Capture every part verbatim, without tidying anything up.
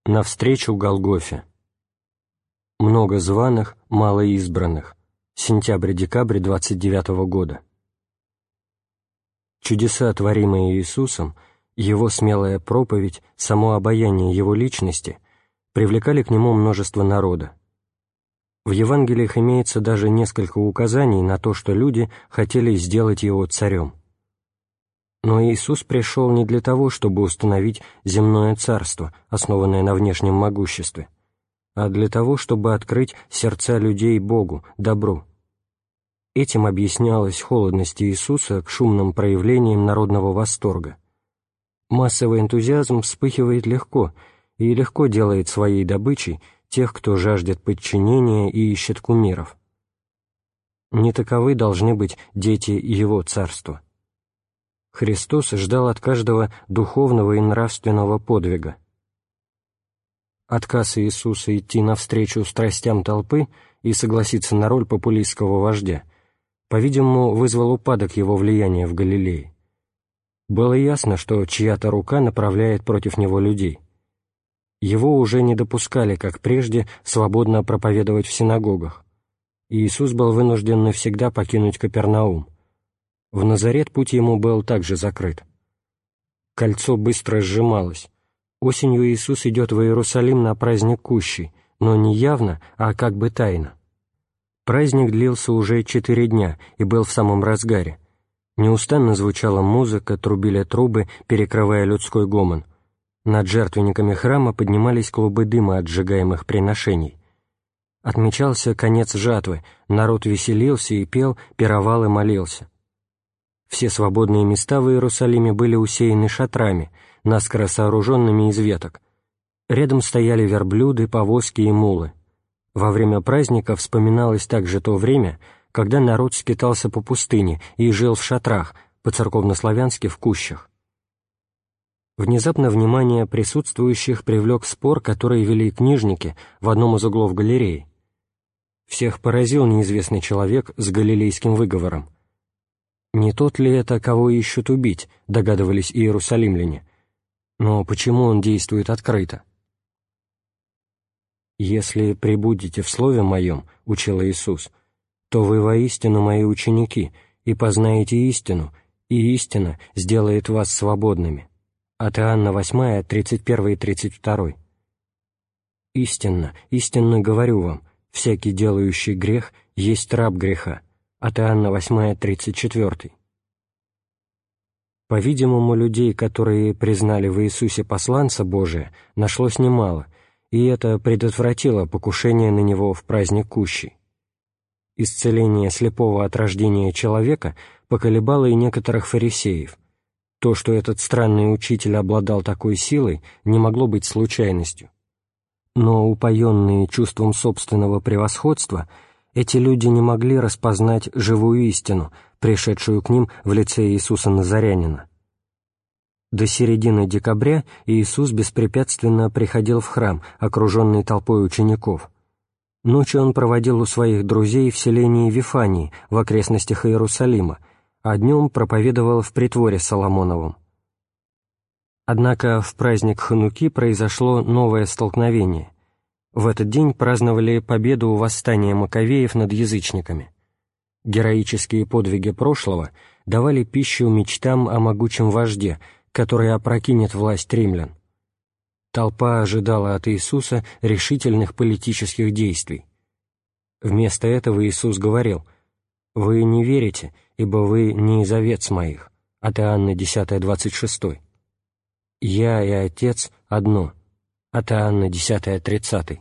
Навстречу Голгофе. Много званых, мало избранных. Сентябрь-декабрь двадцать девятого года. Чудеса, творимые Иисусом, Его смелая проповедь, само обаяние Его личности привлекали к Нему множество народа. В Евангелиях имеется даже несколько указаний на то, что люди хотели сделать Его царем. Но Иисус пришел не для того, чтобы установить земное царство, основанное на внешнем могуществе, а для того, чтобы открыть сердца людей Богу, добру. Этим объяснялась холодность Иисуса к шумным проявлениям народного восторга. Массовый энтузиазм вспыхивает легко и легко делает своей добычей тех, кто жаждет подчинения и ищет кумиров. Не таковы должны быть дети Его царства. Христос ждал от каждого духовного и нравственного подвига. Отказ Иисуса идти навстречу страстям толпы и согласиться на роль популистского вождя, по-видимому, вызвал упадок Его влияния в Галилее. Было ясно, что чья-то рука направляет против Него людей. Его уже не допускали, как прежде, свободно проповедовать в синагогах. Иисус был вынужден навсегда покинуть Капернаум. В Назарет путь ему был также закрыт. Кольцо быстро сжималось. Осенью Иисус идет в Иерусалим на праздник Кущей, но не явно, а как бы тайно. Праздник длился уже четыре дня и был в самом разгаре. Неустанно звучала музыка, трубили трубы, перекрывая людской гомон. Над жертвенниками храма поднимались клубы дыма от сжигаемых приношений. Отмечался конец жатвы, народ веселился и пел, пировал и молился. Все свободные места в Иерусалиме были усеяны шатрами, наскоро сооруженными из веток. Рядом стояли верблюды, повозки и мулы. Во время праздника вспоминалось также то время, когда народ скитался по пустыне и жил в шатрах, по-церковнославянски в кущах. Внезапно внимание присутствующих привлек спор, который вели книжники в одном из углов галереи. Всех поразил неизвестный человек с галилейским выговором. «Не тот ли это, кого ищут убить?» — догадывались иерусалимляне. «Но почему он действует открыто?» «Если пребудете в Слове Моем, — учил Иисус, — то вы воистину Мои ученики, и познаете истину, и истина сделает вас свободными». От Иоанна восьмая, тридцать первый и тридцать второй. «Истинно, истинно говорю вам, всякий делающий грех есть раб греха». От Иоанна восьмая, тридцать четвёртый. По-видимому, людей, которые признали в Иисусе посланца Божия, нашлось немало, и это предотвратило покушение на Него в праздник Кущей. Исцеление слепого от рождения человека поколебало и некоторых фарисеев. То, что этот странный учитель обладал такой силой, не могло быть случайностью. Но, упоенные чувством собственного превосходства, эти люди не могли распознать живую истину, пришедшую к ним в лице Иисуса Назарянина. До середины декабря Иисус беспрепятственно приходил в храм, окруженный толпой учеников. Ночью Он проводил у своих друзей в селении Вифании, в окрестностях Иерусалима, а днем проповедовал в притворе Соломоновом. Однако в праздник Хануки произошло новое столкновение. В этот день праздновали победу восстания Маковеев над язычниками. Героические подвиги прошлого давали пищу мечтам о могучем вожде, который опрокинет власть римлян. Толпа ожидала от Иисуса решительных политических действий. Вместо этого Иисус говорил: «Вы не верите, ибо вы не из овец моих». От Иоанна десятая, двадцать шестой. «Я и Отец одно». От Иоанна десятая, тридцатый.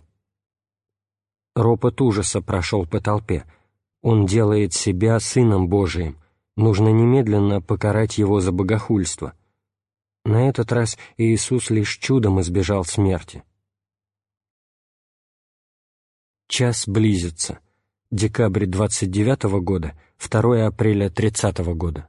Ропот ужаса прошел по толпе. Он делает себя Сыном Божиим. Нужно немедленно покарать Его за богохульство. На этот раз Иисус лишь чудом избежал смерти. Час близится. Декабрь двадцать девятого года, второе апреля тридцатого года.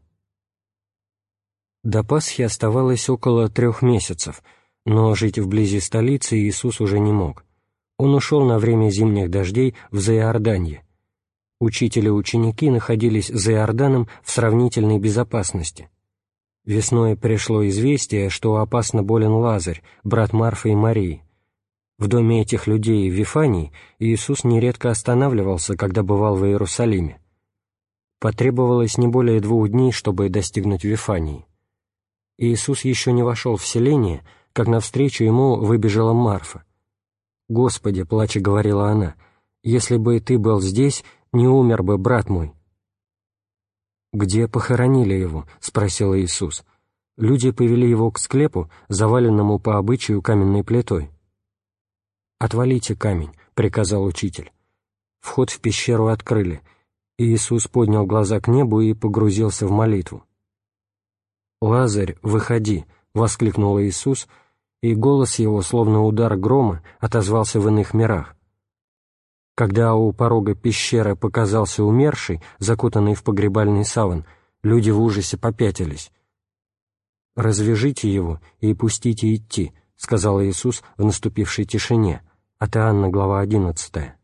До Пасхи оставалось около трех месяцев, но жить вблизи столицы Иисус уже не мог. Он ушел на время зимних дождей в Заиорданье. Учитель и ученики находились за Иорданом в сравнительной безопасности. Весной пришло известие, что опасно болен Лазарь, брат Марфы и Марии. В доме этих людей в Вифании Иисус нередко останавливался, когда бывал в Иерусалиме. Потребовалось не более двух дней, чтобы достигнуть Вифании. Иисус еще не вошел в селение, как навстречу ему выбежала Марфа. «Господи», — плача говорила она, — «если бы ты был здесь, не умер бы брат мой». «Где похоронили его?» — спросил Иисус. Люди повели его к склепу, заваленному по обычаю каменной плитой. «Отвалите камень», — приказал учитель. Вход в пещеру открыли. Иисус поднял глаза к небу и погрузился в молитву. «Лазарь, выходи!» — воскликнул Иисус, и голос его, словно удар грома, отозвался в иных мирах. Когда у порога пещеры показался умерший, закутанный в погребальный саван, люди в ужасе попятились. «Развяжите его и пустите идти», — сказал Иисус в наступившей тишине. От Иоанна, глава одиннадцатая.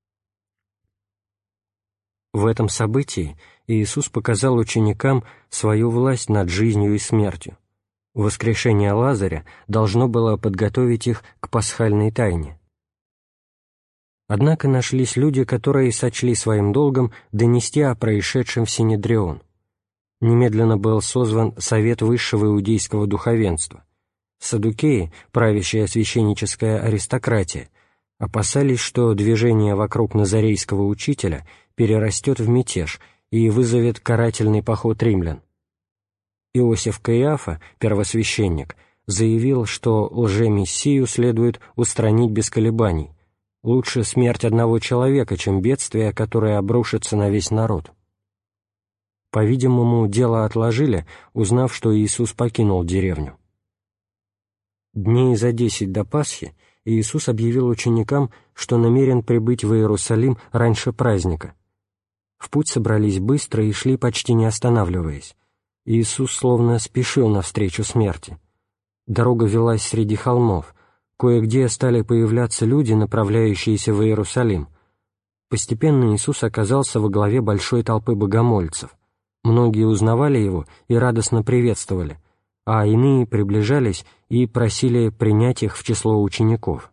В этом событии Иисус показал ученикам свою власть над жизнью и смертью. Воскрешение Лазаря должно было подготовить их к пасхальной тайне. Однако нашлись люди, которые сочли своим долгом донести о происшедшем в Синедрион. Немедленно был созван Совет высшего иудейского духовенства. Саддукеи, правящая священническая аристократия, опасались, что движение вокруг назарейского учителя перерастет в мятеж и вызовет карательный поход римлян. Иосиф Каиафа, первосвященник, заявил, что лжемессию следует устранить без колебаний. Лучше смерть одного человека, чем бедствие, которое обрушится на весь народ. По-видимому, дело отложили, узнав, что Иисус покинул деревню. Дней за десять до Пасхи Иисус объявил ученикам, что намерен прибыть в Иерусалим раньше праздника. В путь собрались быстро и шли, почти не останавливаясь. Иисус словно спешил навстречу смерти. Дорога велась среди холмов. Кое-где стали появляться люди, направляющиеся в Иерусалим. Постепенно Иисус оказался во главе большой толпы богомольцев. Многие узнавали его и радостно приветствовали, а иные приближались и просили принять их в число учеников.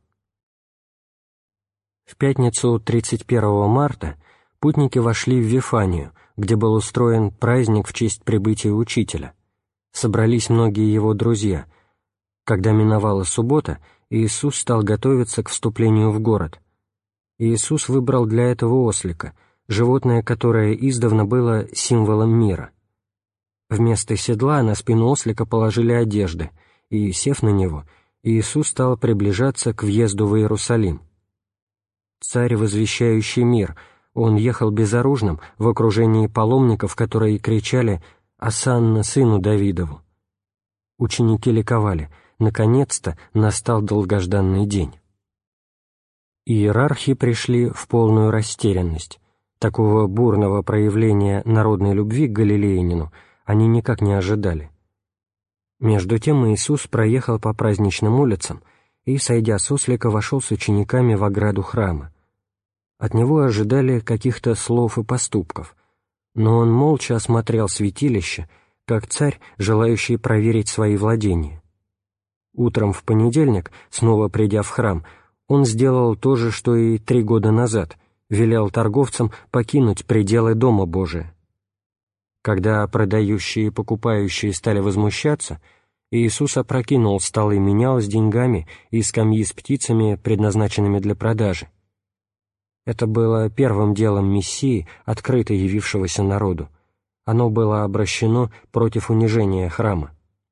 В пятницу тридцать первого марта путники вошли в Вифанию, где был устроен праздник в честь прибытия учителя. Собрались многие его друзья. Когда миновала суббота, Иисус стал готовиться к вступлению в город. Иисус выбрал для этого ослика, животное, которое издавна было символом мира. Вместо седла на спину ослика положили одежды, и, сев на него, Иисус стал приближаться к въезду в Иерусалим. Царь, возвещающий мир, он ехал безоружным в окружении паломников, которые кричали «Осанна сыну Давидову». Ученики ликовали, наконец-то настал долгожданный день. Иерархи пришли в полную растерянность. Такого бурного проявления народной любви к галилеянину они никак не ожидали. Между тем Иисус проехал по праздничным улицам и, сойдя с ослика, вошел с учениками в ограду храма. От него ожидали каких-то слов и поступков, но он молча осмотрел святилище, как царь, желающий проверить свои владения. Утром в понедельник, снова придя в храм, он сделал то же, что и три года назад, велел торговцам покинуть пределы Дома Божия. Когда продающие и покупающие стали возмущаться, Иисус опрокинул столы менял с деньгами и скамьи с птицами, предназначенными для продажи. Это было первым делом Мессии, открыто явившегося народу. Оно было обращено против унижения храма.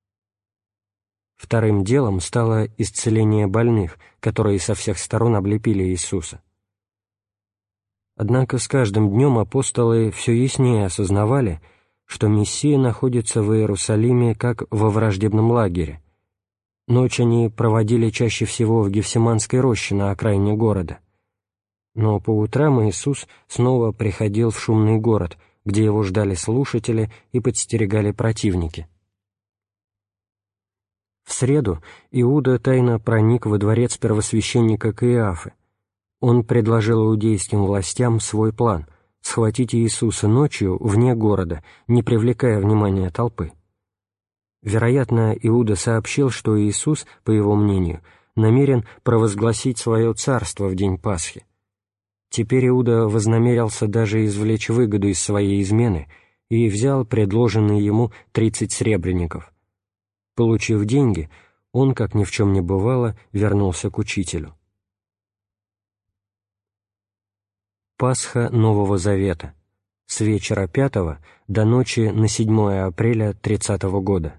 Вторым делом стало исцеление больных, которые со всех сторон облепили Иисуса. Однако с каждым днем апостолы все яснее осознавали, что Мессия находится в Иерусалиме как во враждебном лагере. Ночь они проводили чаще всего в Гефсиманской роще на окраине города. Но по утрам Иисус снова приходил в шумный город, где его ждали слушатели и подстерегали противники. В среду Иуда тайно проник во дворец первосвященника Каиафы. Он предложил иудейским властям свой план — схватить Иисуса ночью вне города, не привлекая внимания толпы. Вероятно, Иуда сообщил, что Иисус, по его мнению, намерен провозгласить свое царство в день Пасхи. Теперь Иуда вознамерился даже извлечь выгоду из своей измены и взял предложенные ему тридцать сребреников. Получив деньги, он, как ни в чем не бывало, вернулся к учителю. Пасха Нового Завета. С вечера пятого до ночи на седьмое апреля тридцатого года.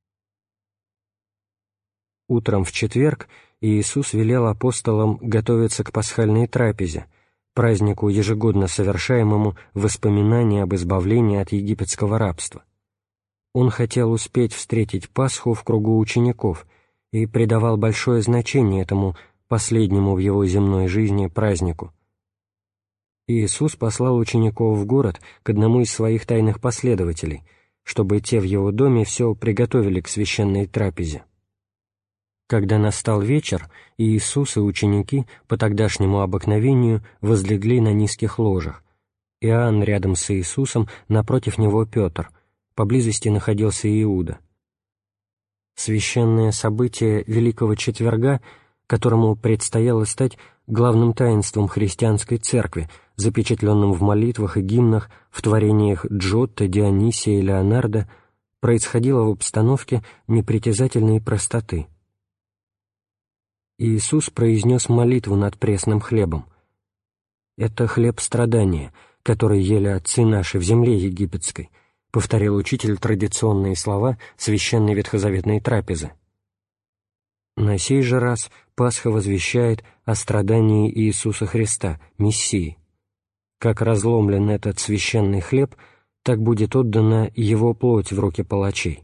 Утром в четверг Иисус велел апостолам готовиться к пасхальной трапезе, празднику, ежегодно совершаемому в воспоминании об избавлении от египетского рабства. Он хотел успеть встретить Пасху в кругу учеников и придавал большое значение этому последнему в его земной жизни празднику. Иисус послал учеников в город к одному из своих тайных последователей, чтобы те в его доме все приготовили к священной трапезе. Когда настал вечер, Иисус и ученики по тогдашнему обыкновению возлегли на низких ложах. Иоанн рядом с Иисусом, напротив него Петр, поблизости находился Иуда. Священное событие Великого Четверга, которому предстояло стать главным таинством христианской церкви, запечатленным в молитвах и гимнах, в творениях Джотто, Дионисия и Леонардо, происходило в обстановке непритязательной простоты. Иисус произнес молитву над пресным хлебом. «Это хлеб страдания, который ели отцы наши в земле египетской», повторил учитель традиционные слова священной ветхозаветной трапезы. На сей же раз Пасха возвещает о страдании Иисуса Христа, Мессии. Как разломлен этот священный хлеб, так будет отдана Его плоть в руки палачей.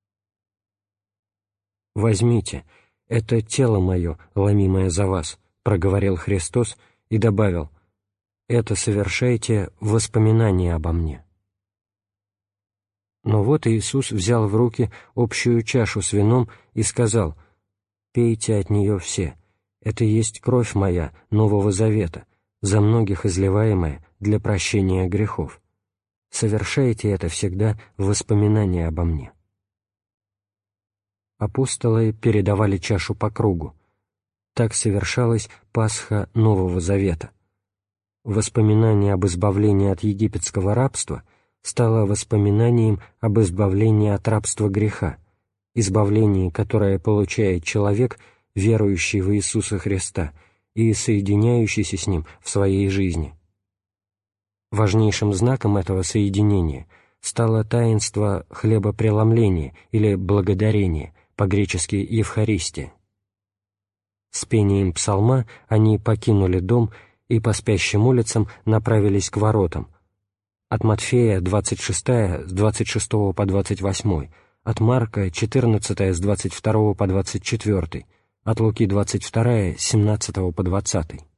«Возьмите, это тело мое, ломимое за вас», — проговорил Христос и добавил: «Это совершайте в воспоминании обо мне». Но вот Иисус взял в руки общую чашу с вином и сказал: «Пейте от нее все, это есть кровь моя Нового Завета, за многих изливаемая для прощения грехов. Совершайте это всегда в воспоминании обо мне». Апостолы передавали чашу по кругу. Так совершалась Пасха Нового Завета. Воспоминание об избавлении от египетского рабства стало воспоминанием об избавлении от рабства греха, избавлении, которое получает человек, верующий в Иисуса Христа и соединяющийся с Ним в своей жизни. Важнейшим знаком этого соединения стало таинство хлебопреломления или благодарения, по-гречески Евхаристия. С пением псалма они покинули дом и по спящим улицам направились к воротам. От Матфея двадцать шестая с двадцать шестого по двадцать восьмой, от Марка четырнадцатая с двадцать второго по двадцать четвёртый, от Луки двадцать вторая с семнадцатого по двадцатый.